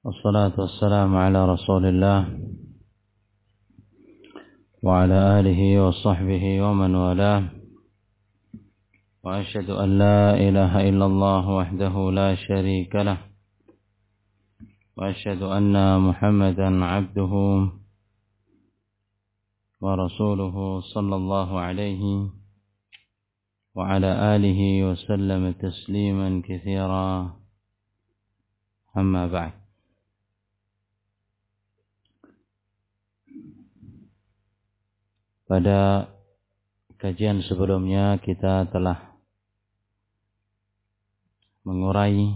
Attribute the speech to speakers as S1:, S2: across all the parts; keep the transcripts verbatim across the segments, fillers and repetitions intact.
S1: والصلاة والسلام على رسول الله وعلى آله وصحبه ومن والاه وأشهد أن لا إله إلا الله وحده لا شريك له وأشهد أن محمدا عبده ورسوله صلى الله عليه وعلى آله وسلم تسليما كثيرا أما بعد. Pada kajian sebelumnya kita telah mengurai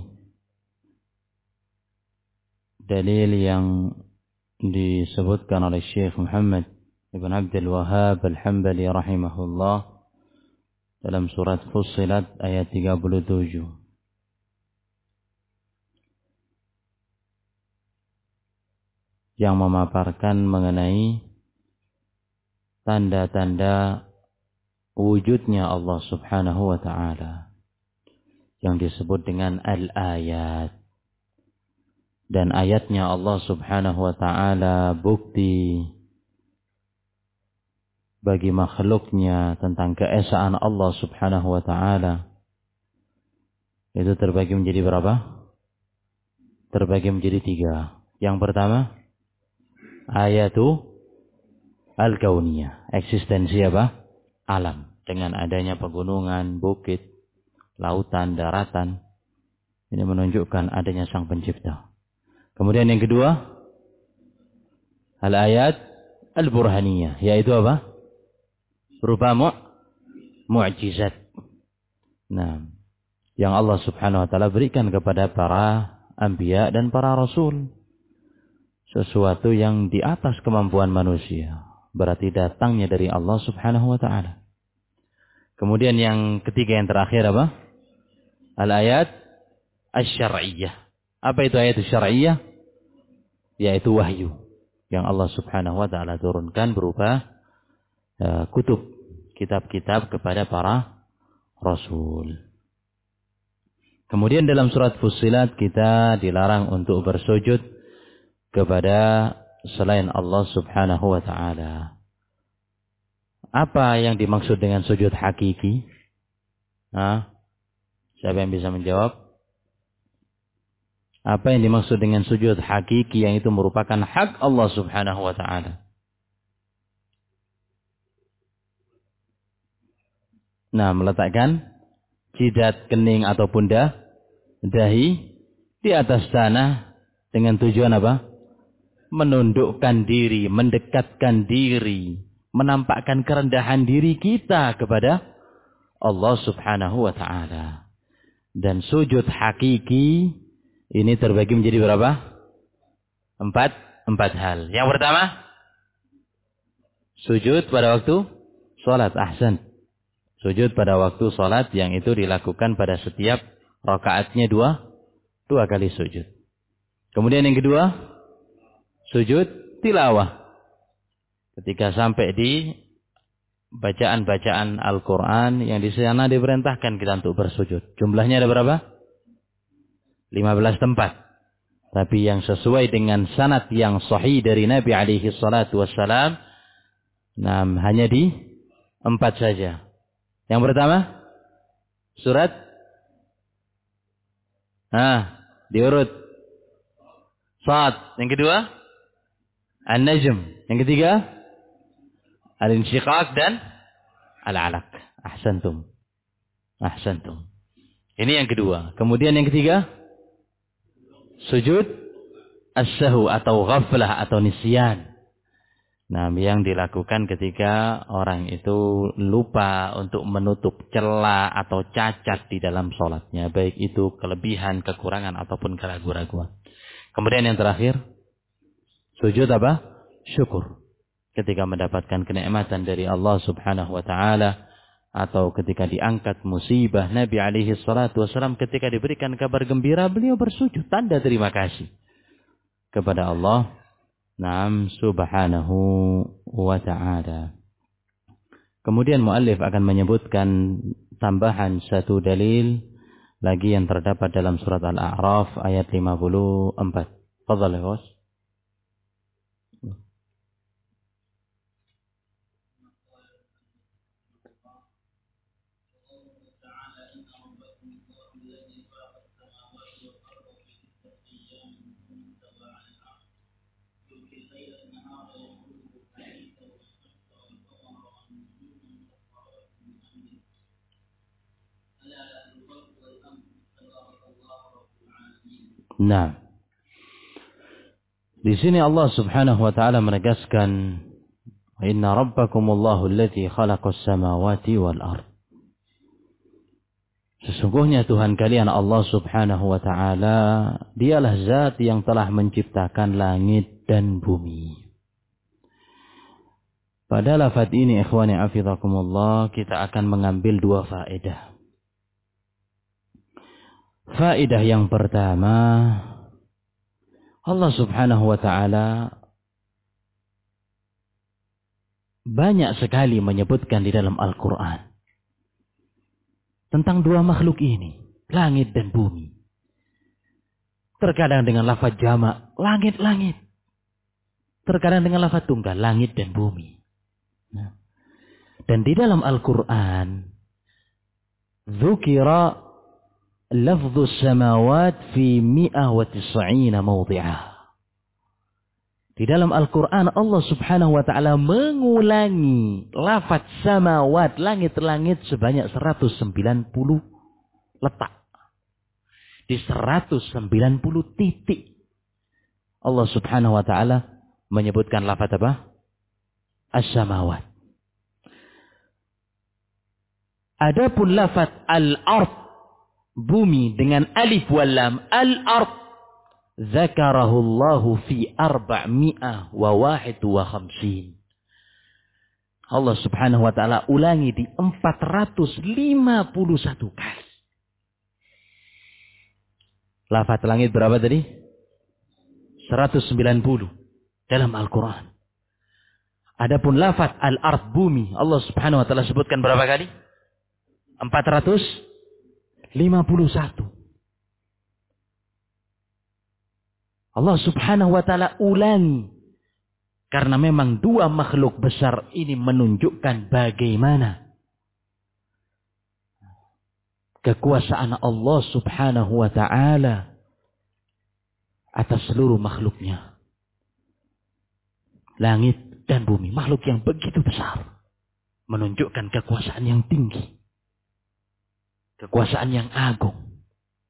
S1: dalil yang disebutkan oleh Syekh Muhammad Ibn Abdul Wahhab Al-Hambali rahimahullah dalam surat Fussilat ayat tiga puluh tujuh. Yang memaparkan mengenai tanda-tanda wujudnya Allah Subhanahu wa ta'ala yang disebut dengan al-ayat. Dan ayatnya Allah Subhanahu wa ta'ala bukti bagi makhluknya tentang keesaan Allah Subhanahu wa ta'ala. Itu terbagi menjadi berapa? Terbagi menjadi tiga. Yang pertama, ayatu al-kauniyah, eksistensi apa? Alam. Dengan adanya pegunungan, bukit, lautan, daratan. Ini menunjukkan adanya Sang Pencipta. Kemudian yang kedua, al-ayat al-burhaniyah, yaitu apa? Berupa mu' mu'jizat. Nah, yang Allah Subhanahu wa ta'ala berikan kepada para anbiya dan para rasul. Sesuatu yang di atas kemampuan manusia. Berarti datangnya dari Allah Subhanahu wa ta'ala. Kemudian yang ketiga, yang terakhir apa? Al-ayat asy-syar'iyyah. Apa itu ayat asy-syar'iyyah? Yaitu wahyu yang Allah Subhanahu wa ta'ala turunkan berupa uh, kutub, kitab-kitab kepada para rasul. Kemudian dalam surat Fussilat kita dilarang untuk bersujud kepada selain Allah Subhanahu wa ta'ala. Apa yang dimaksud dengan sujud hakiki? Hah? Siapa yang bisa menjawab? Apa yang dimaksud dengan sujud hakiki yang itu merupakan hak Allah Subhanahu wa ta'ala? Nah, meletakkan jidat, kening ataupun dah, dahi di atas tanah dengan tujuan apa? Menundukkan diri, mendekatkan diri, menampakkan kerendahan diri kita kepada Allah Subhanahu wa ta'ala. Dan sujud hakiki ini terbagi menjadi berapa? Empat, empat hal. Yang pertama, sujud pada waktu sholat. Ahsan. Sujud pada waktu sholat yang itu dilakukan pada setiap rakaatnya dua, dua kali sujud. Kemudian yang kedua, sujud tilawah. Ketika sampai di bacaan-bacaan Al-Quran yang di sana diperintahkan kita untuk bersujud. Jumlahnya ada berapa? lima belas tempat. Tapi yang sesuai dengan sanad yang sahih dari Nabi alaihi salatu wassalam, nah, hanya di empat saja. Yang pertama, surat. Nah, diurut. Sad. Yang kedua, An-Najm. Yang ketiga, Al-Insyiqaq dan Al-Alaq. Ahsantum. Ahsantum. Ini yang kedua. Kemudian yang ketiga, sujud as-sahwu atau ghaflah atau nisyan. Nah, yang dilakukan ketika orang itu lupa untuk menutup celah atau cacat di dalam sholatnya. Baik itu kelebihan, kekurangan ataupun keraguan-raguan. Kemudian yang terakhir, sujud apa? Syukur. Ketika mendapatkan kenikmatan dari Allah Subhanahu wa ta'ala. Atau ketika diangkat musibah, Nabi alaihi salatu wassalam ketika diberikan kabar gembira, beliau bersujud. Tanda terima kasih kepada Allah. Naam Subhanahu wa ta'ala. Kemudian muallif akan menyebutkan tambahan satu dalil lagi yang terdapat dalam surat Al-A'raf ayat lima puluh empat. Fadhal ya Bos. Nah, di sini Allah Subhanahu wa taala menegaskan, "Inna rabbakumullahu alladzi khalaqas samawati wal ard." Sesungguhnya Tuhan kalian Allah Subhanahu wa taala, dialah zat yang telah menciptakan langit dan bumi. Pada lafaz ini ikhwani hafizakumullah, kita akan mengambil dua faedah. Faedah yang pertama, Allah Subhanahu wa taala banyak sekali menyebutkan di dalam Al-Quran tentang dua makhluk ini, langit dan bumi. Terkadang dengan lafaz jamak, langit-langit. Terkadang dengan lafaz tunggal, langit dan bumi. Nah. Dan di dalam Al-Quran, dzukira lafzus samawat fi mi'ah wa tis'ina mawdi'ah. Di dalam Al-Quran Allah Subhanahu wa taala mengulangi lafaz samawat, langit-langit sebanyak seratus sembilan puluh letak. Di seratus sembilan puluh titik Allah Subhanahu wa taala menyebutkan lafaz apa? As-samawat. Adapun lafaz al-ard, bumi dengan alif wal lam, al-ard, zakarahullahu fi arba'mi'ah wa wahid wa khamsin. Allah Subhanahu wa taala ulangi di empat ratus lima puluh satu kali. Lafaz langit berapa tadi? seratus sembilan puluh dalam Al-Quran. Adapun lafaz al-ard, bumi, Allah Subhanahu wa taala sebutkan berapa kali? empat ratus lima puluh satu. Allah Subhanahu wa taala ulangi karena memang dua makhluk besar ini menunjukkan bagaimana kekuasaan Allah Subhanahu wa taala atas seluruh makhluknya. Langit dan bumi, makhluk yang begitu besar, menunjukkan kekuasaan yang tinggi. Kekuasaan yang agung.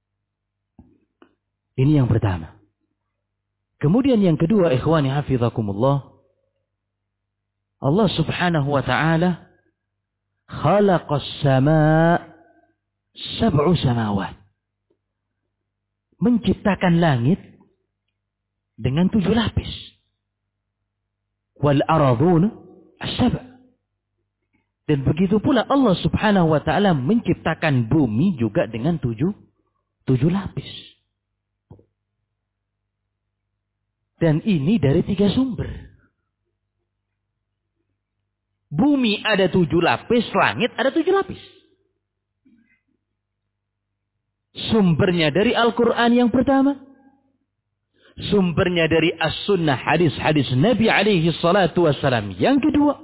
S1: Ini yang pertama. Kemudian yang kedua, ikhwani hafizakumullah, Allah Subhanahu wa taala khalaqas samaa sab'u samawat. Menciptakan langit dengan tujuh lapis. Wal aradun as-sab'. Dan begitu pula Allah Subhanahu wa taala menciptakan bumi juga dengan tujuh, tujuh lapis. Dan ini dari tiga sumber. Bumi ada tujuh lapis, langit ada tujuh lapis. Sumbernya dari Al-Quran yang pertama. Sumbernya dari As-Sunnah, hadis-hadis Nabi alaihi salatu wassalam yang kedua.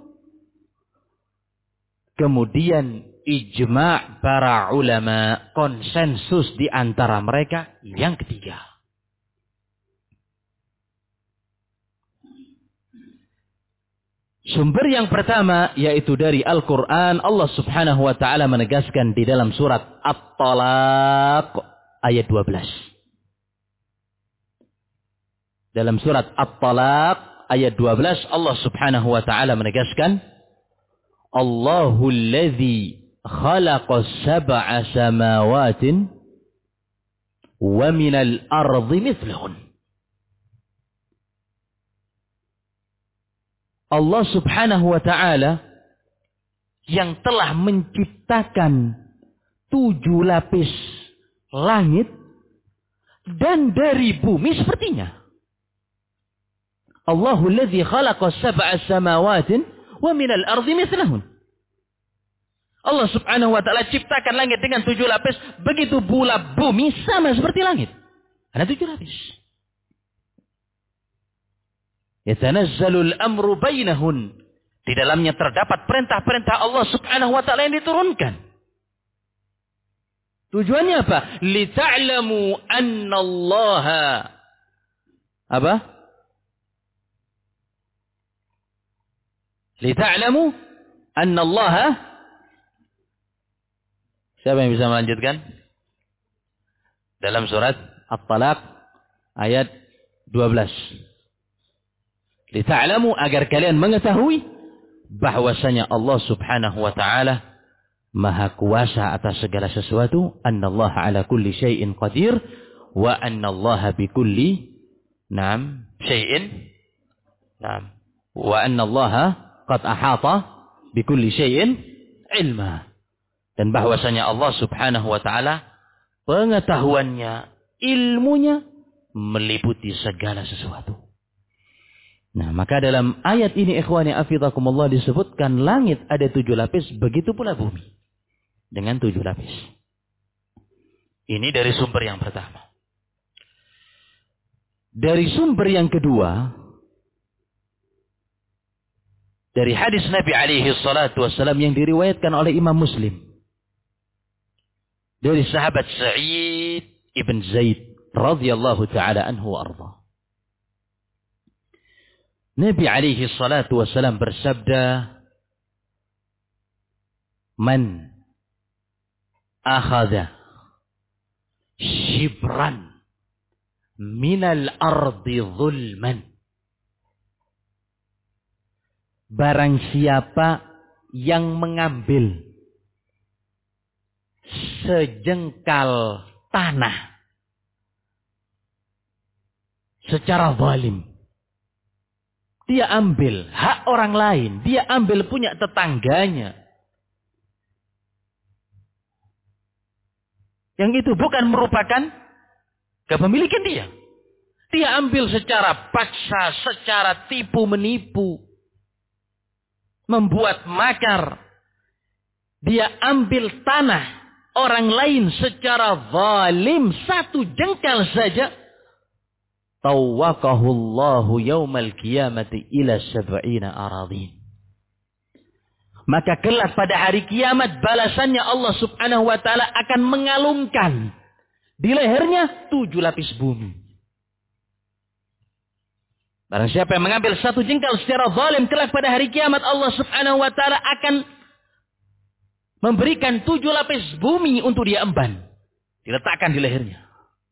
S1: Kemudian ijma' para ulama, konsensus di antara mereka yang ketiga. Sumber yang pertama yaitu dari Al-Quran. Allah Subhanahu wa taala menegaskan di dalam surat At-Talaq ayat dua belas. Dalam surat At-Talaq ayat dua belas Allah Subhanahu wa taala menegaskan, Allahu alladhi khalaqa sab'a samawatin wa minal ardi mithlahun. Allah Subhanahu wa taala yang telah menciptakan tujuh lapis langit dan dari bumi sepertinya. Allahu alladhi khalaqa sab'a samawatin wa minal ardi mithlahun. Allah Subhanahu wa taala ciptakan langit dengan tujuh lapis, begitu pula bumi sama seperti langit. Ada tujuh lapis. Yatanazzalul amru bainahun. Di dalamnya terdapat perintah-perintah Allah Subhanahu wa taala yang diturunkan. Tujuannya apa? Lita'lamu annallaha apa? Lita'lamu annallaha. Siapa yang bisa melanjutkan? Dalam surat At-Talaq ayat dua belas. Lita'lamu, agar kalian mengetahui bahwasanya Allah Subhanahu wa taala Maha kuasa atas segala sesuatu, annallaha ala kulli syai'in qadir wa annallaha bikulli na'am syai'in na'am wa annallaha qad ahata bikulli syai'in ilma. Dan bahwasanya Allah Subhanahu wa taala pengetahuannya, ilmunya meliputi segala sesuatu. Nah, maka dalam ayat ini ikhwani afidakumullah disebutkan langit ada tujuh lapis, begitu pula bumi dengan tujuh lapis. Ini dari sumber yang pertama. Dari sumber yang kedua, dari hadis Nabi alaihi salatu wassalam yang diriwayatkan oleh Imam Muslim. Dari sahabat Sa'id ibn Zaid radhiyallahu ta'ala anhu wa arda. Nabi alaihi salatu wassalam bersabda, "Man akhadha shibran minal ardi zulman." Barang siapa yang mengambil sejengkal tanah secara zalim. Dia ambil hak orang lain. Dia ambil punya tetangganya. Yang itu bukan merupakan kepemilikan dia. Dia ambil secara paksa, secara tipu menipu. Membuat makar. Dia ambil tanah orang lain secara zalim. Satu jengkal saja. Tawwaqahullahu yawmal qiyamati ila sab'ina aradhin. Maka kelak pada hari kiamat balasannya Allah Subhanahu wa taala akan mengalungkan di lehernya tujuh lapis bumi. Barang siapa yang mengambil satu jengkal secara zalim, kelak pada hari kiamat Allah Subhanahu wa taala akan memberikan tujuh lapis bumi untuk dia emban, diletakkan di lehernya.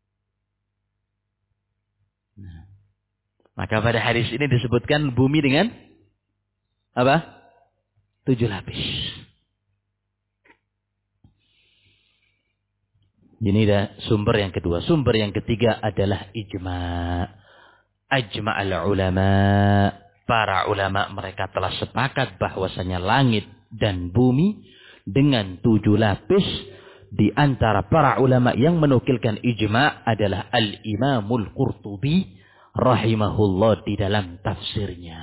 S1: Maka pada hadis ini disebutkan bumi dengan apa? Tujuh lapis. Ini dah sumber yang kedua. Sumber yang ketiga adalah ijma'. Ajma' al-ulama. Para ulama mereka telah sepakat bahwasanya langit dan bumi dengan tujuh lapis. Di antara para ulama yang menukilkan ijma' adalah Al-Imamul Qurtubi rahimahullah di dalam tafsirnya.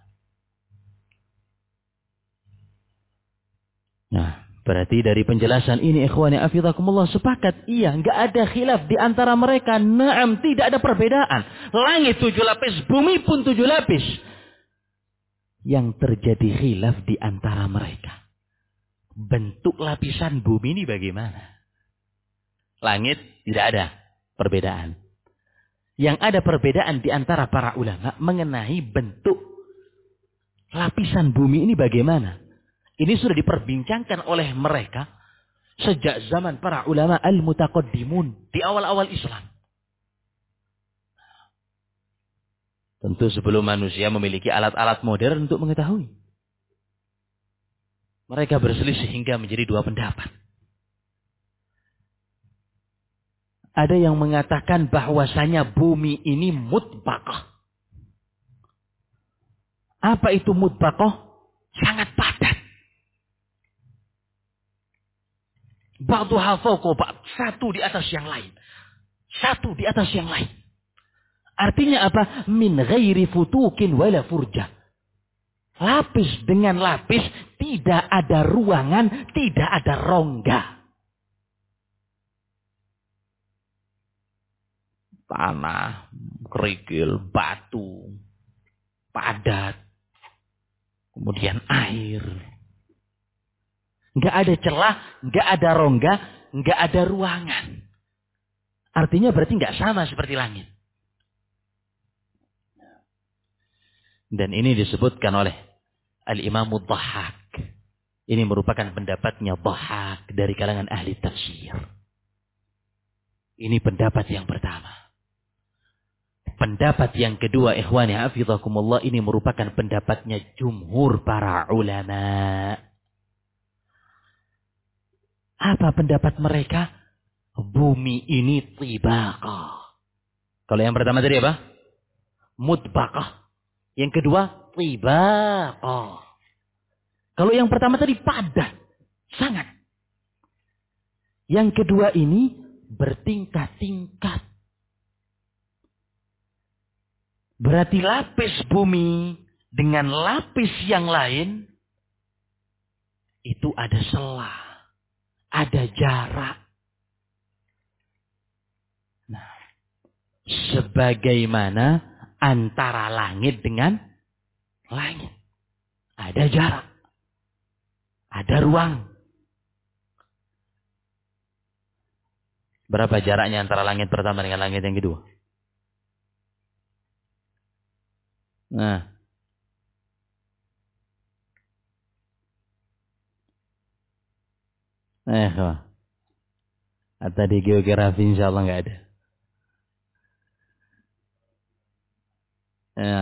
S1: Nah, berarti dari penjelasan ini ikhwani afidakumullah sepakat, iya, enggak ada khilaf di antara mereka. Naam, tidak ada perbedaan. Langit tujuh lapis, bumi pun tujuh lapis. Yang terjadi khilaf di antara mereka, bentuk lapisan bumi ini bagaimana? Langit tidak ada perbedaan. Yang ada perbedaan di antara para ulama mengenai bentuk lapisan bumi ini bagaimana. Ini sudah diperbincangkan oleh mereka sejak zaman para ulama al-mutaqaddimun di awal-awal Islam. Tentu sebelum manusia memiliki alat-alat modern untuk mengetahui. Mereka berselisih hingga menjadi dua pendapat. Ada yang mengatakan bahwasanya bumi ini mutbaqah. Apa itu mutbaqah? Sangat padat. Ba'duha fawqa ba'd. Satu di atas yang lain. Satu di atas yang lain. Artinya apa? Min ghairi futukin wala furjah. Lapis dengan lapis, tidak ada ruangan, tidak ada rongga. Tanah, kerikil, batu. padat. Kemudian air. Nggak ada celah, nggak ada rongga, nggak ada ruangan. Artinya berarti nggak sama seperti langit. Dan ini disebutkan oleh Al-Imam Dhahhak. Ini merupakan pendapatnya Dhahhak dari kalangan ahli tafsir. Ini pendapat yang pertama. Pendapat yang kedua, ikhwani hafizakumullah, ini merupakan pendapatnya jumhur para ulama. Apa pendapat mereka? Bumi ini tibaqah. Kalau yang pertama tadi apa? Mutbaqah. Yang kedua, tibaqah. Kalau yang pertama tadi padat. Sangat. Yang kedua ini bertingkat-tingkat. Berarti lapis bumi dengan lapis yang lain itu ada selah. Ada jarak. Nah, sebagaimana antara langit dengan langit. Ada jarak. Ada ruang. Berapa jaraknya antara langit pertama dengan langit yang kedua? Nah. Eh, wah. Atau di geografi insya Allah nggak ada. Ya.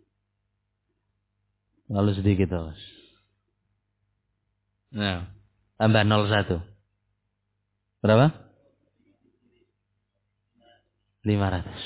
S1: Lalu sedikit terus. Nah. Tambah nol satu. Berapa? lima ratus.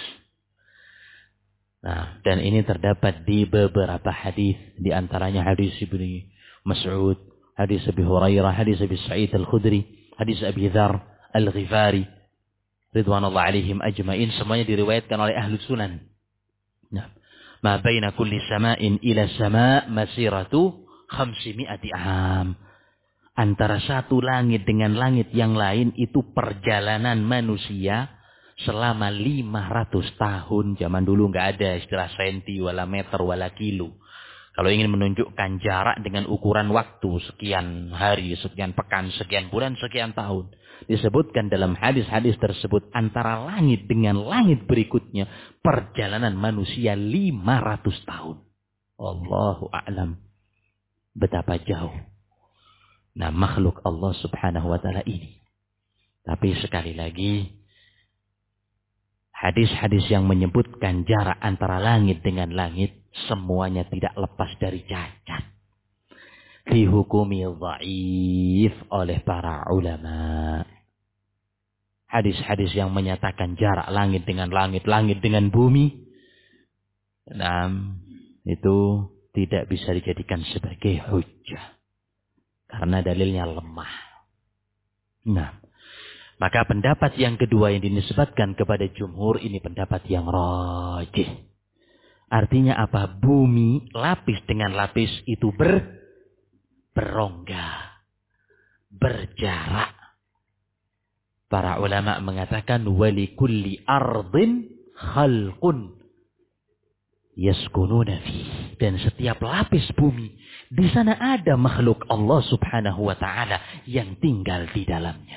S1: Nah, dan ini terdapat di beberapa hadis, di antaranya hadis Ibnu Mas'ud, hadis Abi Hurairah, hadis Abi Sa'id Al-Khudri, hadis Abi Dzar Al-Ghifari, ridwanullah alaihim ajmain, semuanya diriwayatkan oleh ahlu sunan. Nah, ma baina kulli sama'in ila sama' masiratu khamsimi'ati am. Antara satu langit dengan langit yang lain itu perjalanan manusia selama lima ratus tahun. Zaman dulu nggak ada istilah senti, wala meter, wala kilo. Kalau ingin menunjukkan jarak dengan ukuran waktu, sekian hari, sekian pekan, sekian bulan, sekian tahun. Disebutkan dalam hadis-hadis tersebut, antara langit dengan langit berikutnya, perjalanan manusia lima ratus tahun. Allahu a'lam. Betapa jauh. Nah, makhluk Allah subhanahu wa ta'ala ini. Tapi sekali lagi, hadis-hadis yang menyebutkan jarak antara langit dengan langit, semuanya tidak lepas dari cacat. Dihukumi dhaif oleh para ulama. Hadis-hadis yang menyatakan jarak langit dengan langit, langit dengan bumi, nah, itu tidak bisa dijadikan sebagai hujjah. Karena dalilnya lemah. Nah, maka pendapat yang kedua yang dinisbatkan kepada jumhur ini pendapat yang rajih. Artinya apa? Bumi lapis dengan lapis itu ber berongga, berjarak. Para ulama mengatakan wali kulli ardin khalqun yaskununa fi. Dan setiap lapis bumi, di sana ada makhluk Allah subhanahu wa ta'ala yang tinggal di dalamnya.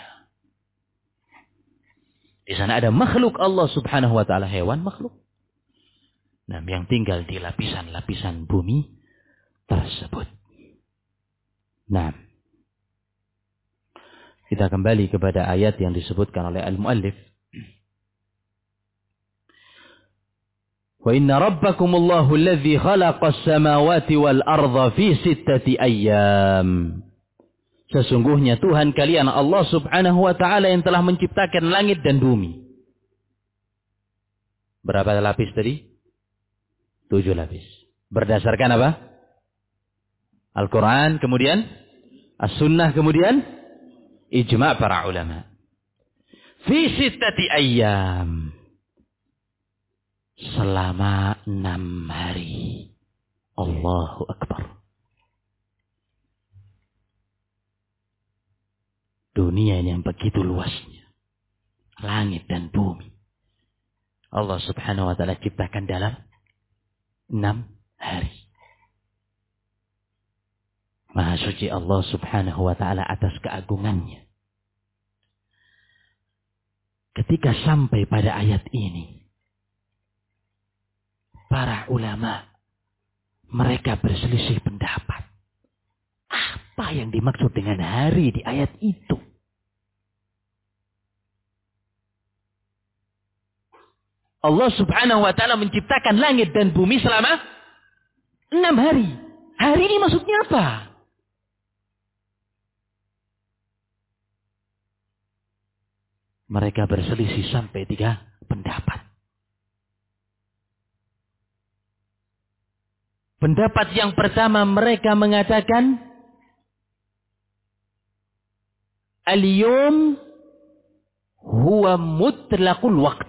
S1: Di sana ada makhluk Allah subhanahu wa ta'ala, hewan makhluk. Nah, yang tinggal di lapisan-lapisan bumi tersebut. Nah, kita kembali kepada ayat yang disebutkan oleh al-muallif. Wa inna rabbakumullahu alladhi khalaqas samawati wal arda fi sittati ayyam. Sesungguhnya Tuhan kalian Allah subhanahu wa ta'ala yang telah menciptakan langit dan bumi. Berapa lapis tadi? Tujuh lapis. Berdasarkan apa? Al-Quran, kemudian As-Sunnah, kemudian ijma' para ulama. Fi sittati ayyam. Selama enam hari. Allahu Akbar. Dunia yang begitu luasnya. Langit dan bumi. Allah subhanahu wa ta'ala ciptakan dalam enam hari. Maha suci Allah subhanahu wa ta'ala atas keagungannya. Ketika sampai pada ayat ini, para ulama, mereka berselisih pendapat. Apa yang dimaksud dengan hari di ayat itu? Allah subhanahu wa ta'ala menciptakan langit dan bumi selama enam hari. Hari ini maksudnya apa? Mereka berselisih sampai tiga pendapat. Pendapat yang pertama mereka mengatakan al-yawm huwa mutlaqul waqt.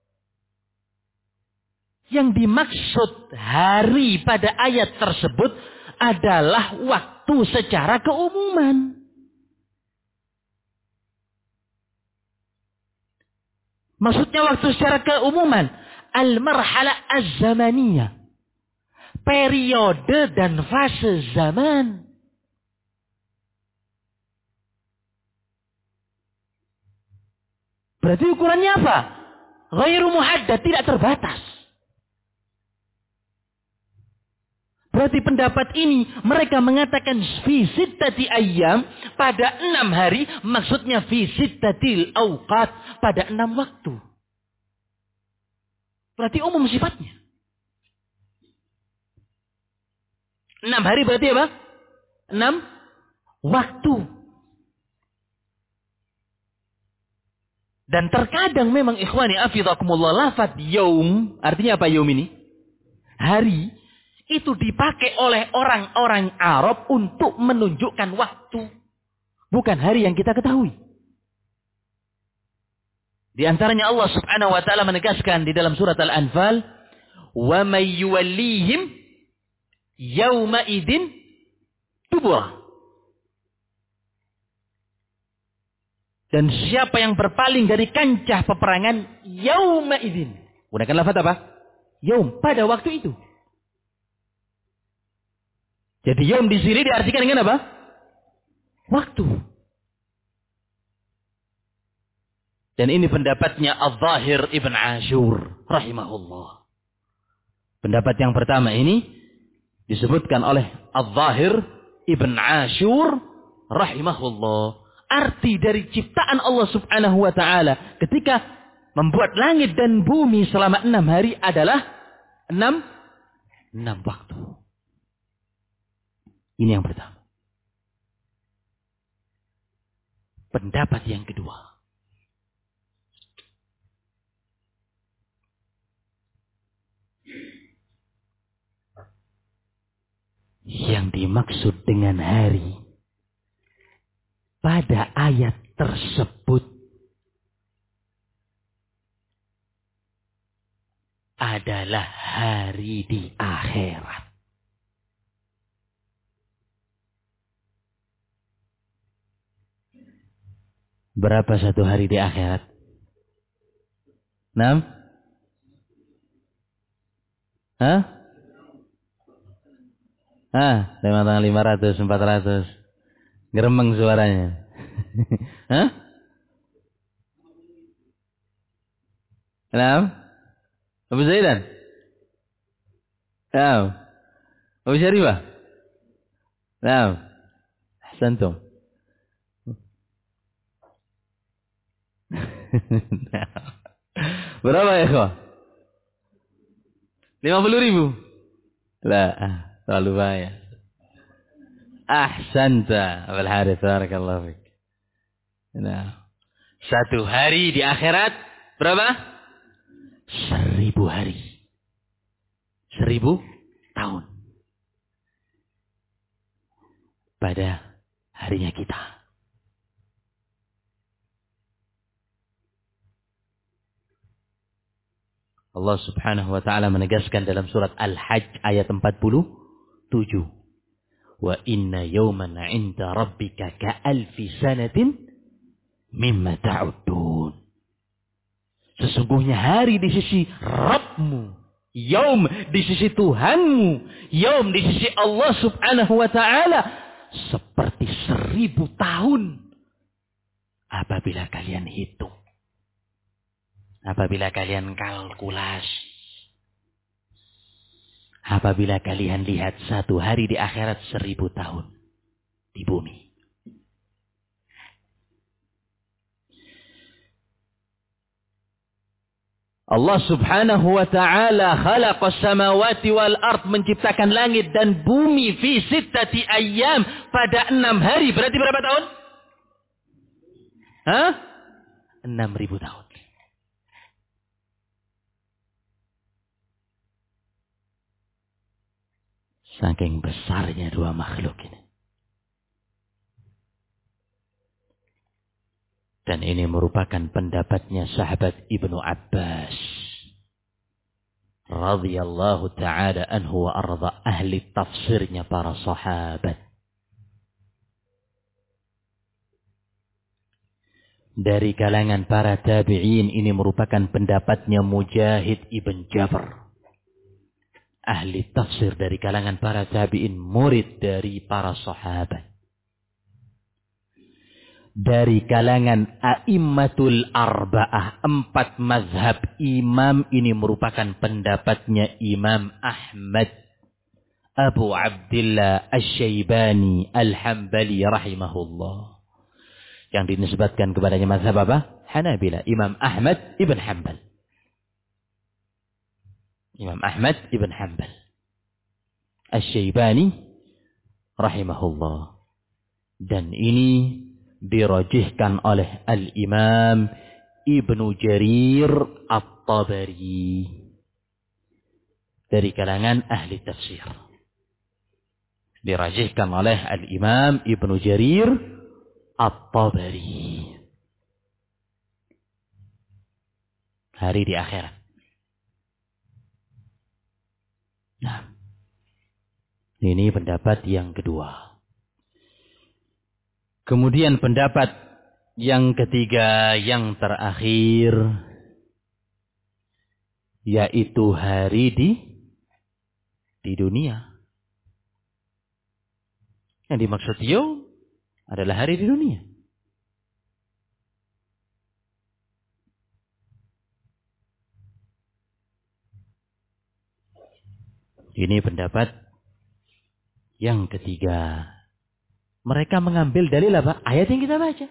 S1: Yang dimaksud hari pada ayat tersebut adalah waktu secara keumuman. Maksudnya waktu secara keumuman. Al-marhala az-zamaniyah. Periode dan fase zaman. Berarti ukurannya apa? Ghairu muhaddad, tidak terbatas. Berarti pendapat ini mereka mengatakan fi sittati ayyam, pada enam hari, maksudnya fi sittatil awqat, pada enam waktu. Berarti umum sifatnya. Enam hari berarti apa? Enam waktu. Dan terkadang memang ikhwani afidhakumullah, lafaz yaum, artinya apa yaum ini? Hari. Itu dipakai oleh orang-orang Arab untuk menunjukkan waktu. Bukan hari yang kita ketahui. Di antaranya Allah subhanahu wa ta'ala menegaskan di dalam surat Al-Anfal. Wa may yuwallihim yawma idin dubura. Dan siapa yang berpaling dari kancah peperangan yawma idin. Gunakan lafaz apa? Yaum, pada waktu itu. Jadi yaum di sini diartikan dengan apa? Waktu. Dan ini pendapatnya Al-Zahir Ibn Ashur rahimahullah. Pendapat yang pertama ini disebutkan oleh Al-Zahir Ibn Ashur rahimahullah. Arti dari ciptaan Allah subhanahu wa ta'ala ketika membuat langit dan bumi selama enam hari adalah enam, enam waktu. Ini yang pertama. Pendapat yang kedua. Yang dimaksud dengan hari pada ayat tersebut adalah hari di akhirat. Berapa satu hari di akhirat? Enam? Hah? Ah, lima tangan lima ratus, empat ratus. Geremeng suaranya. Hah? Enam? Abu Zaidan? Enam? Abu Syarifah? Enam? Ahsantum. Berapa ya kok? lima puluh ribu? Lah, terlalu banyak. Ahsanta Abul Harith, barakallahu fik. Nah, satu hari di akhirat berapa? Seribu hari. Seribu tahun. Pada harinya kita. Allah subhanahu wa ta'ala menegaskan dalam surat Al-Hajj ayat empat puluh tujuh. Wa inna yawman 'inda rabbika ka'alfi sanatin mimma ta'udun. Sesungguhnya hari di sisi Rabbmu Yaum di sisi Tuhanmu. Yaum di sisi Allah subhanahu wa ta'ala. Seperti seribu tahun. Apabila kalian hitung. Apabila kalian kalkulasi. Apabila kalian lihat satu hari di akhirat seribu tahun. Di bumi. Allah subhanahu wa ta'ala khalaqas samawati wal ard, menciptakan langit dan bumi fi sittati ayyam, pada enam hari. Berarti berapa tahun? Hah? Enam ribu tahun. Saking besarnya dua makhluk ini. Dan ini merupakan pendapatnya sahabat Ibnu Abbas radhiyallahu ta'ala anhu wa arda, ahli tafsirnya para sahabat. Dari kalangan para tabi'in ini merupakan pendapatnya Mujahid ibn Jabr, ahli tafsir dari kalangan para tabi'in, murid dari para sahabat. Dari kalangan a'immatul arba'ah, empat mazhab imam, ini merupakan pendapatnya Imam Ahmad Abu Abdillah Asy-Syaibani Al-Hambali rahimahullah. Yang dinisbatkan kepadanya mazhab apa? Hanabila. Imam Ahmad ibn Hanbal. Imam Ahmad ibn Hanbal Asy-Syaibani rahimahullah. Dan ini dirajihkan oleh Al-Imam Ibnu Jarir At-Tabari dari kalangan ahli tafsir. Dirajihkan oleh Al-Imam Ibnu Jarir At-Tabari. Hari di akhirat. Nah, ini pendapat yang kedua. Kemudian pendapat yang ketiga, yang terakhir, yaitu hari di di dunia. Yang dimaksud yaum adalah hari di dunia. Ini pendapat yang ketiga. Mereka mengambil dalil apa? Ayat yang kita baca.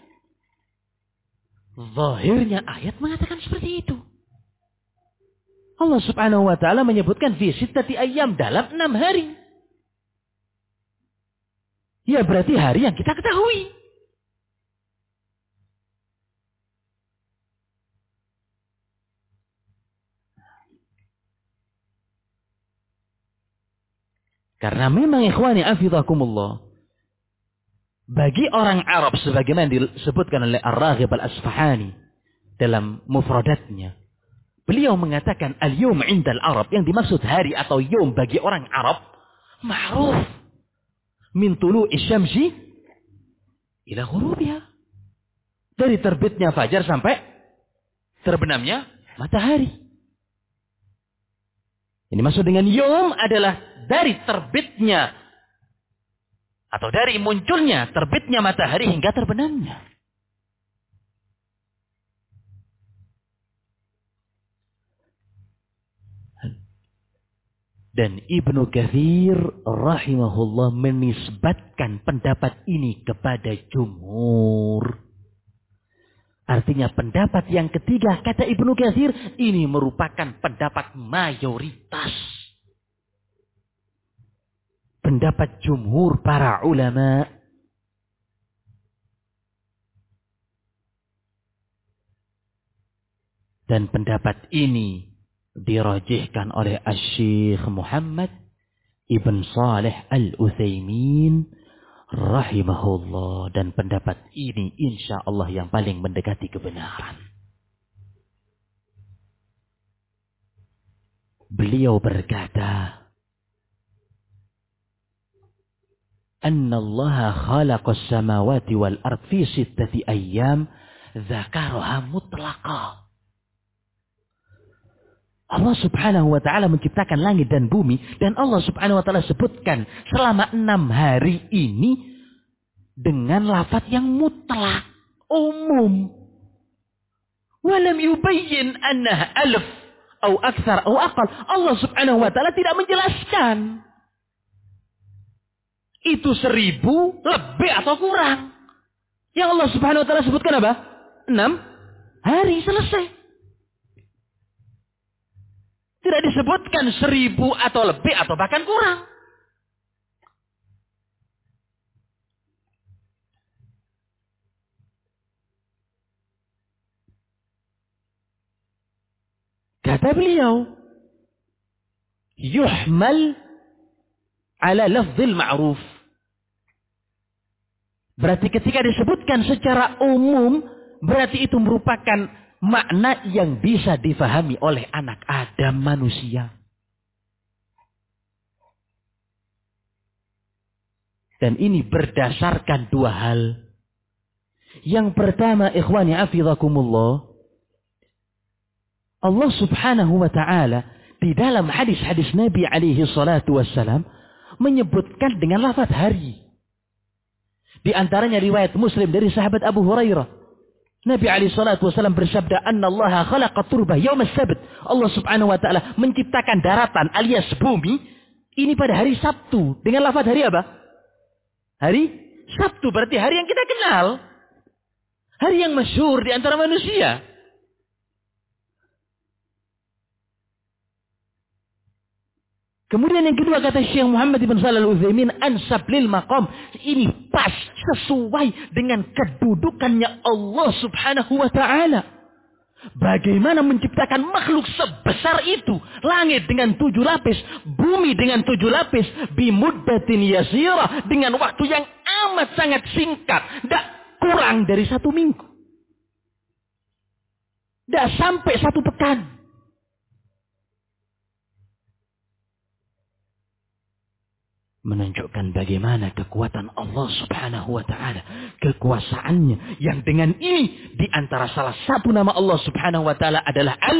S1: Zahirnya ayat mengatakan seperti itu. Allah subhanahu wa ta'ala menyebutkan fi sittati ayyam, dalam enam hari. Ya berarti hari yang kita ketahui. Karena memang ikhwani afidakumullah, bagi orang Arab, sebagaimana disebutkan oleh Ar-Raghib Al-Asfahani dalam mufradatnya, beliau mengatakan al-yawm 'inda al-Arab, yang dimaksud hari atau yawm bagi orang Arab, ma'ruf min tulu'i syamsi ila ghurubiha, dari terbitnya fajar sampai terbenamnya matahari. Ini maksud dengan yawm adalah dari terbitnya atau dari munculnya, terbitnya matahari hingga terbenamnya. Dan Ibnu Katsir rahimahullah menisbatkan pendapat ini kepada jumhur. Artinya pendapat yang ketiga, kata Ibnu Katsir, ini merupakan pendapat mayoritas. Pendapat jumhur para ulama. Dan pendapat ini dirajihkan oleh Asy-Syaikh Muhammad Ibn Shalih Al-Utsaimin rahimahullah. Dan pendapat ini insya Allah yang paling mendekati kebenaran. Beliau berkata, Anna Allah khalaqas samawati wal ard fi sittati ayyam dzakaraha mutlaqa. Allah subhanahu wa ta'ala menciptakan langit dan bumi. Dan Allah subhanahu wa ta'ala sebutkan selama enam hari ini dengan lafaz yang mutlak. Umum. Walam yubayyin annaha alf. Atau akthar atau aqal. Allah subhanahu wa ta'ala tidak menjelaskan. Itu seribu lebih atau kurang. Yang Allah subhanahu wa ta'ala sebutkan apa? Enam hari selesai. Tidak disebutkan seribu atau lebih atau bahkan kurang. Kata beliau, yuhmal ala lafzil ma'ruf. Berarti ketika disebutkan secara umum, berarti itu merupakan makna yang bisa difahami oleh anak Adam manusia. Dan ini berdasarkan dua hal. Yang pertama, ikhwani hafizakumullah, Allah subhanahu wa ta'ala di dalam hadis-hadis Nabi alaihi salatu wassalam menyebutkan dengan lafaz hari. Di antaranya riwayat Muslim dari sahabat Abu Hurairah. Nabi alaihi salatu wassalam bersabda, "Anna Allah khalaqa turbah yaum as-sabt." Allah subhanahu wa ta'ala menciptakan daratan alias bumi ini pada hari Sabtu. Dengan lafaz hari apa? Hari Sabtu, berarti hari yang kita kenal. Hari yang masyhur di antara manusia. Kemudian yang kedua kata Syekh Muhammad bin Shalih Al-Utsaimin, ansab lil maqam. Ini pas sesuai dengan kedudukannya Allah subhanahu wa ta'ala. Bagaimana menciptakan makhluk sebesar itu. Langit dengan tujuh lapis. Bumi dengan tujuh lapis. Bimuddatin yasira. Dengan waktu yang amat sangat singkat. Tidak kurang dari satu minggu. Tidak sampai satu pekan. Menunjukkan bagaimana kekuatan Allah subhanahu wa ta'ala. Kekuasaannya. Yang dengan ini. Di antara salah satu nama Allah subhanahu wa ta'ala adalah Al.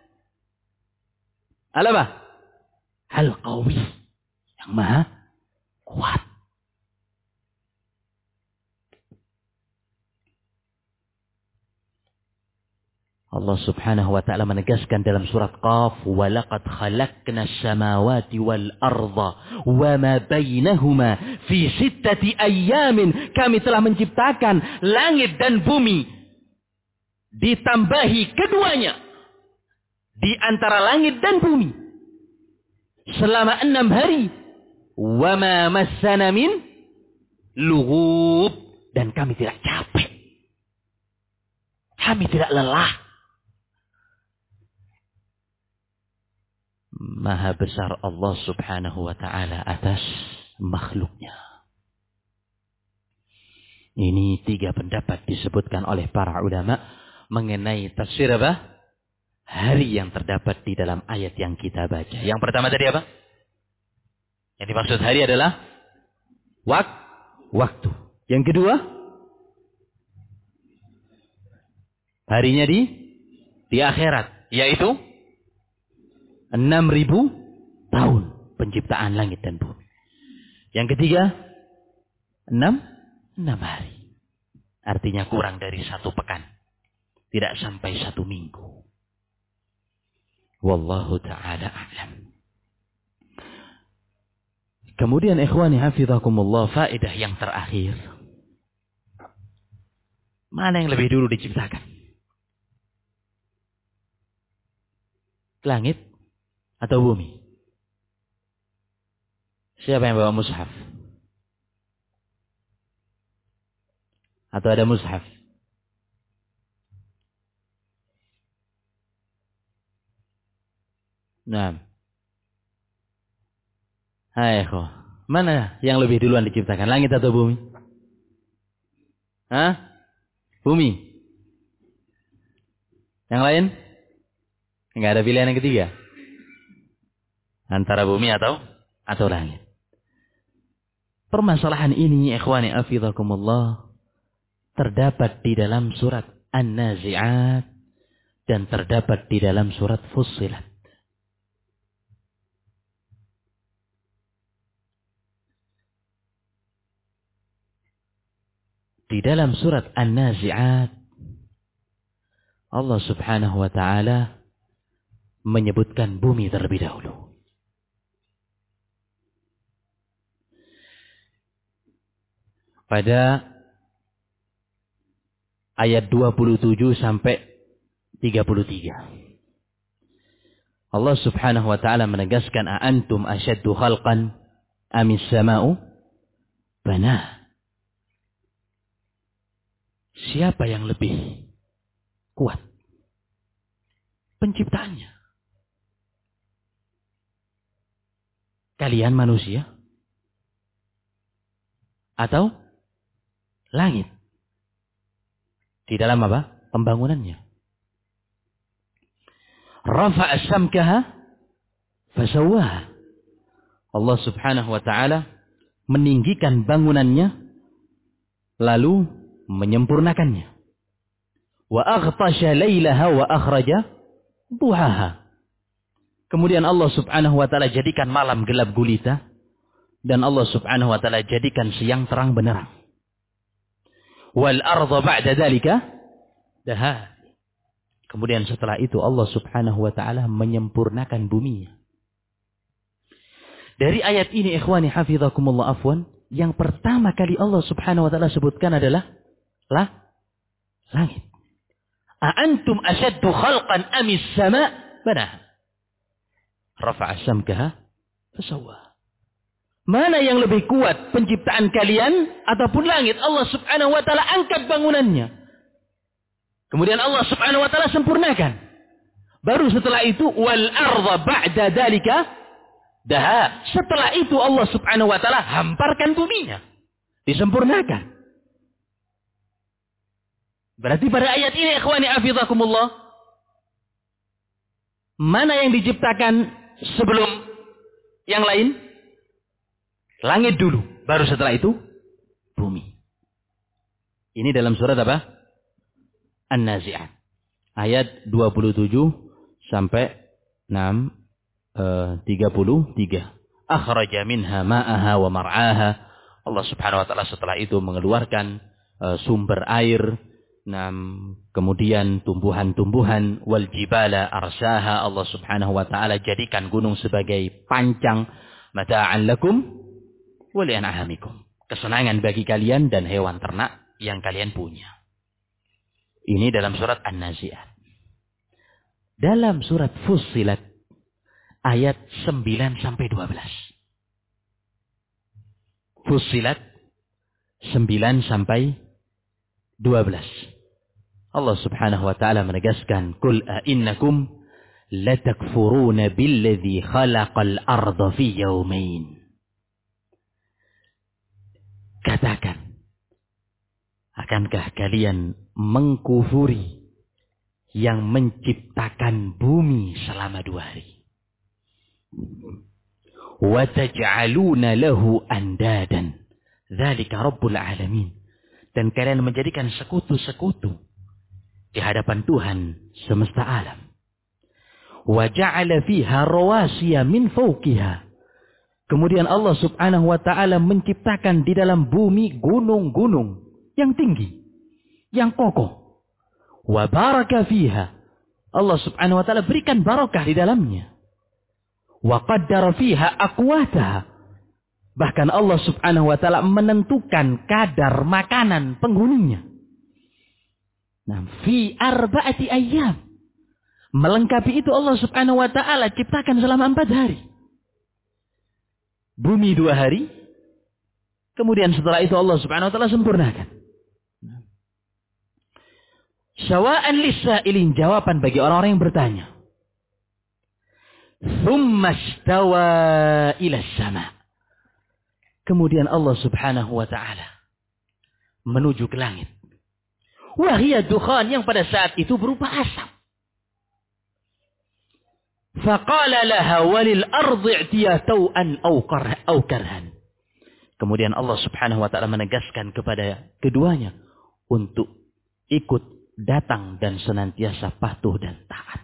S1: Al apa? Al-Qawi. Yang maha kuat. Allah subhanahu wa ta'ala menegaskan dalam surat Qaf, وَلَقَدْ خَلَقْنَا السَّمَاوَاتِ وَالْأَرْضَ وَمَا بَيْنَهُمَا فِي سِتَّةِ أَيَّامٍ. Kami telah menciptakan langit dan bumi. Ditambahi keduanya. Di antara langit dan bumi. Selama enam hari. وَمَا مَسَّنَا مِنْ لُغُوبٍ. Dan kami tidak capek. Kami tidak lelah. Maha besar Allah subhanahu wa ta'ala atas makhluknya. Ini tiga pendapat disebutkan oleh para ulama mengenai tafsir apa? Hari yang terdapat di dalam ayat yang kita baca. Yang pertama tadi apa? Yang dimaksud hari adalah wak waktu. Yang kedua, harinya di di akhirat, yaitu enam ribu tahun penciptaan langit dan bumi. Yang ketiga, enam, enam hari. Artinya kurang dari satu pekan. Tidak sampai satu minggu. Wallahu ta'ala a'lam. Kemudian ikhwani hafizakumullah, faedah yang terakhir. Mana yang lebih dulu diciptakan? Langit atau bumi? Siapa yang bawa mushaf? Atau ada mushaf? Nah. Hai kho. Mana yang lebih duluan diciptakan? Langit atau bumi? Hah? Bumi. Yang lain? Enggak ada pilihan yang ketiga. Antara bumi atau atau langit. Permasalahan ini, ikhwani afidakumullah, terdapat di dalam surat An-Nazi'at dan terdapat di dalam surat Fussilat. di dalam surat An-Nazi'at Allah Subhanahu wa taala menyebutkan bumi terlebih dahulu. Pada ayat dua puluh tujuh sampai tiga puluh tiga. Allah Subhanahu wa taala menegaskan, a antum asyaddu khalqan amis sama'u banah. Siapa yang lebih kuat penciptaannya? Kalian manusia atau langit? Di dalam apa? Pembangunannya. Rafa'a samkaha fasawwaha. Allah Subhanahu wa taala meninggikan bangunannya lalu menyempurnakannya. Wa aghtasha lailaha wa akhraja duhaha. Kemudian Allah Subhanahu wa taala jadikan malam gelap gulita dan Allah Subhanahu wa taala jadikan siang terang benderang. Wal arda ba'da dzalika daha. Kemudian setelah itu Allah Subhanahu wa taala menyempurnakan bumi. Dari ayat ini ikhwani hafizakumullah afwan, yang pertama kali Allah Subhanahu wa taala sebutkan adalah lah langit. A antum asyaddu khalqan amis sama' banah. Rafa'a samkaha fasawwa. Mana yang lebih kuat penciptaan kalian ataupun langit? Allah Subhanahu wa taala angkat bangunannya. Kemudian Allah Subhanahu wa taala sempurnakan. Baru setelah itu wal arda ba'da dzalika daha. Setelah itu Allah Subhanahu wa taala hamparkan buminya. Disempurnakan. Berarti pada ayat ini ikhwani hafizakumullah, mana yang diciptakan sebelum yang lain? Langit dulu, baru setelah itu bumi. Ini dalam surat apa? An-Nazi'at. Ayat dua puluh tujuh sampai enam, eh, tiga puluh tiga. Akhraja minha ma'aha wa mar'aha. Allah Subhanahu wa taala setelah itu mengeluarkan eh, sumber air, nah, kemudian tumbuhan-tumbuhan, wal jibala arsaha. Allah Subhanahu wa taala jadikan gunung sebagai pancang, mata'an lakum wa li'an'amikum. Kesenangan bagi kalian dan hewan ternak yang kalian punya. Ini dalam surat An-Nazi'at. Dalam surat Fussilat ayat sembilan sampai dua belas. Fussilat sembilan sampai dua belas. Allah Subhanahu wa taala menegaskan, "Qul a innakum latakfuruna billadzi khalaqal arda fi yawmain." Katakan, akankah kalian mengkufuri yang menciptakan bumi selama dua hari? Wa taj'aluna lahu andadan. Dzalika rabbul alamin. Dan kalian menjadikan sekutu-sekutu di hadapan Tuhan semesta alam. Wa ja'ala fiha rawasiya min fawqiha. Kemudian Allah Subhanahu wa taala menciptakan di dalam bumi gunung-gunung yang tinggi, yang kokoh. Wa baraka fiha. Allah Subhanahu wa taala berikan barakah di dalamnya. Wa qaddara fiha aqwataha. Bahkan Allah Subhanahu wa taala menentukan kadar makanan penghuninya. Nah, fi arba'ati ayyam. Melengkapi itu Allah Subhanahu wa taala ciptakan selama empat hari. Bumi dua hari. Kemudian setelah itu Allah Subhanahu wa taala sempurnakan. Syawa'an lis-sa'ilin, jawaban bagi orang-orang yang bertanya. Tsumma istawa ila as-sama'. Kemudian Allah Subhanahu wa taala menuju ke langit. Wa hiya dukhan, yang pada saat itu berupa asap. Faqala laha walil ardi i'tiya taw'an aw karhan. Kemudian Allah Subhanahu wa taala menegaskan kepada keduanya untuk ikut datang dan senantiasa patuh dan taat.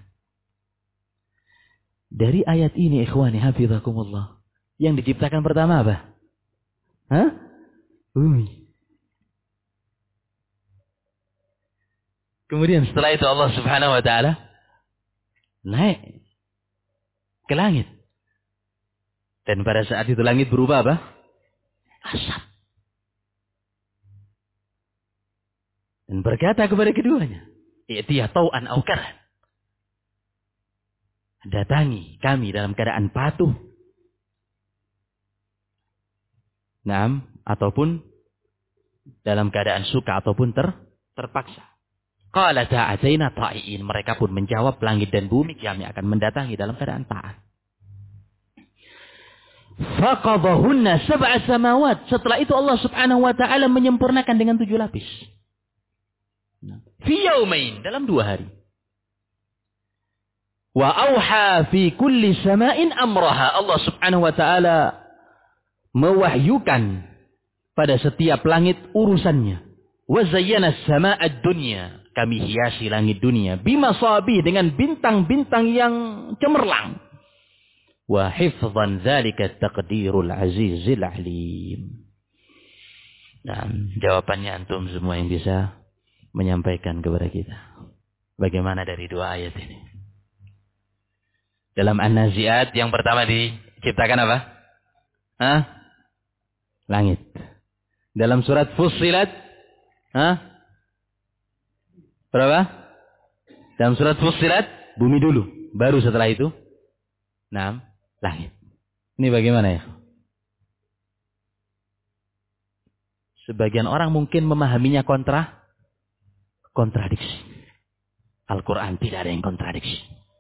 S1: Dari ayat ini ikhwani hafizakumullah, yang diciptakan pertama apa? Hah? Bumi. Kemudian setelah itu Allah Subhanahu wa taala naik ke langit. Dan pada saat itu langit berubah apa? Asap. Dan berkata kepada keduanya, "I'tiya tau'an aw karhan." Datangi kami dalam keadaan patuh. Naam, ataupun dalam keadaan suka ataupun ter, terpaksa. Qala ta'ataina ta'iin. Mereka pun menjawab, langit dan bumi kami akan mendatangi dalam keadaan taat. Faqadahunna sab'a samawat. Setelah itu Allah Subhanahu wa taala menyempurnakan dengan tujuh lapis. Fi yaumain, dalam dua hari. Wa auha fi kulli sama'in amraha. Allah Subhanahu wa taala mewahyukan pada setiap langit urusannya. Wa zayyana as-sama'ad dunya. Kami hiasi langit dunia bimasabih, dengan bintang-bintang yang cemerlang. Wa hifdhan dzalika taqdirul azizil alim. Dan jawabannya antum semua yang bisa menyampaikan kepada kita. Bagaimana dari dua ayat ini? Dalam An-Nazi'at yang pertama diciptakan apa? Hah? Langit. Dalam surat Fussilat, hah? Berapa? Dalam surat Fussilat, bumi dulu. Baru setelah itu, enam, langit. Ini bagaimana ya? Sebagian orang mungkin memahaminya kontra, kontradiksi. Al-Quran tidak ada yang kontradiksi.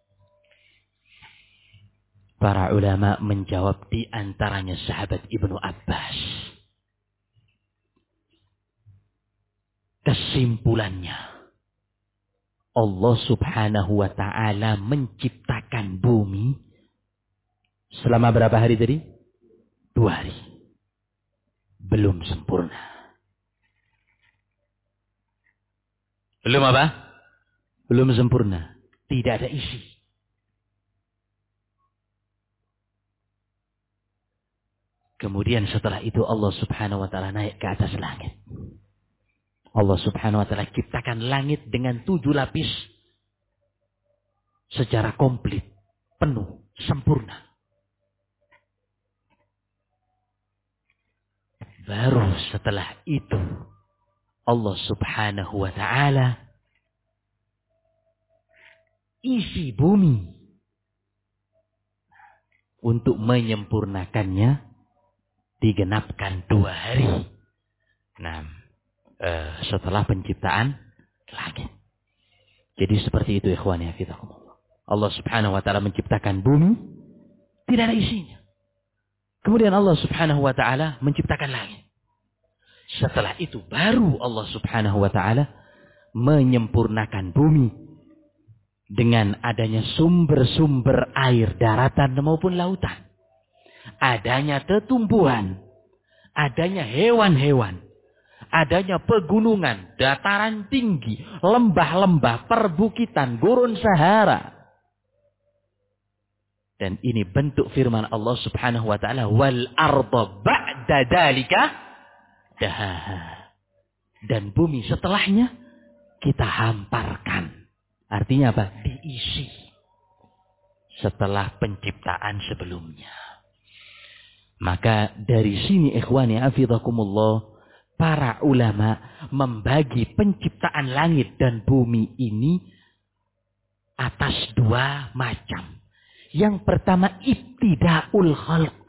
S1: Para ulama menjawab, di antaranya sahabat Ibnu Abbas. Kesimpulannya, Allah Subhanahu wa ta'ala menciptakan bumi selama berapa hari tadi? Dua hari. Belum sempurna. Belum apa? Belum sempurna. Tidak ada isi. Kemudian setelah itu Allah Subhanahu wa ta'ala naik ke atas langit. Allah Subhanahu wa ta'ala ciptakan langit dengan tujuh lapis secara komplit, penuh, sempurna. Baru setelah itu Allah Subhanahu wa ta'ala isi bumi untuk menyempurnakannya, digenapkan dua hari. Nah, uh, setelah penciptaan langit. Jadi seperti itu ikhwan ya kita. Allah Subhanahu wa taala menciptakan bumi tidak ada isinya. Kemudian Allah Subhanahu wa taala menciptakan langit. Setelah itu baru Allah Subhanahu wa taala menyempurnakan bumi dengan adanya sumber-sumber air daratan maupun lautan. Adanya tetumbuhan, adanya hewan-hewan, adanya pegunungan, dataran tinggi, lembah-lembah, perbukitan, gurun Sahara. Dan ini bentuk firman Allah Subhanahu wa taala, wal arda ba'da dzalika dahaha. Dan bumi setelahnya kita hamparkan. Artinya apa? Diisi. Setelah penciptaan sebelumnya. Maka dari sini ikhwani hafizakumullah, para ulama membagi penciptaan langit dan bumi ini atas dua macam. Yang pertama ibtidaul khalq.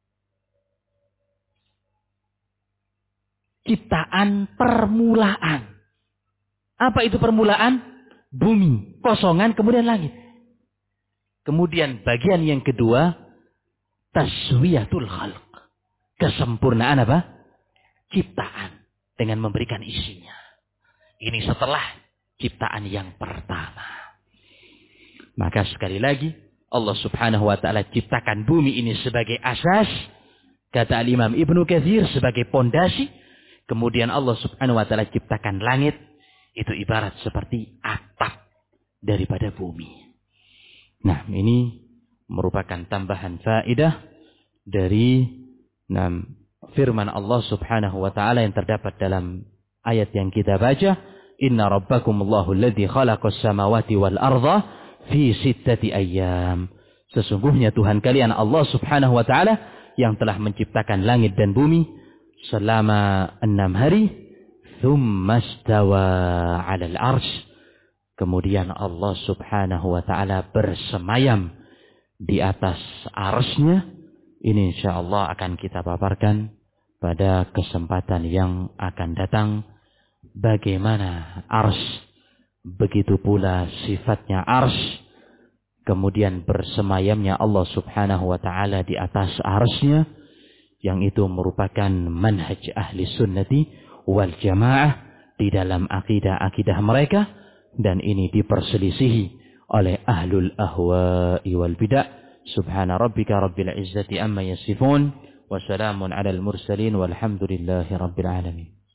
S1: Ciptaan permulaan. Apa itu permulaan? Bumi, kosongan, kemudian langit. Kemudian bagian yang kedua taswiyatul khalq. Kesempurnaan apa? Ciptaan dengan memberikan isinya. Ini setelah ciptaan yang pertama. Maka sekali lagi Allah Subhanahu wa taala ciptakan bumi ini sebagai asas, kata Imam Ibnu Katsir sebagai pondasi. Kemudian Allah Subhanahu wa taala ciptakan langit, itu ibarat seperti atap daripada bumi. Nah, ini merupakan tambahan faedah dari nah, firman Allah Subhanahu wa taala yang terdapat dalam ayat yang kita baca, Inna rabbakumullahu alladzi khalaqas samawati wal arda fi sittati ayyam. Sesungguhnya Tuhan kalian Allah Subhanahu wa taala yang telah menciptakan langit dan bumi selama enam hari. Tsumma stawa 'alal 'arsy. Kemudian Allah Subhanahu wa taala bersemayam di atas arsy-Nya. Ini insyaallah akan kita paparkan pada kesempatan yang akan datang. Bagaimana arsy, begitu pula sifatnya arsy, kemudian bersemayamnya Allah Subhanahu wa taala di atas arsy-Nya, yang itu merupakan manhaj ahli sunnati wal jamaah di dalam akidah-akidah mereka, dan ini diperselisihi oleh ahlul ahwa'i wal bidah. Subhana rabbika rabbil izzati amma yasifun wa salamun alal mursalin walhamdulillahi rabbil alamin.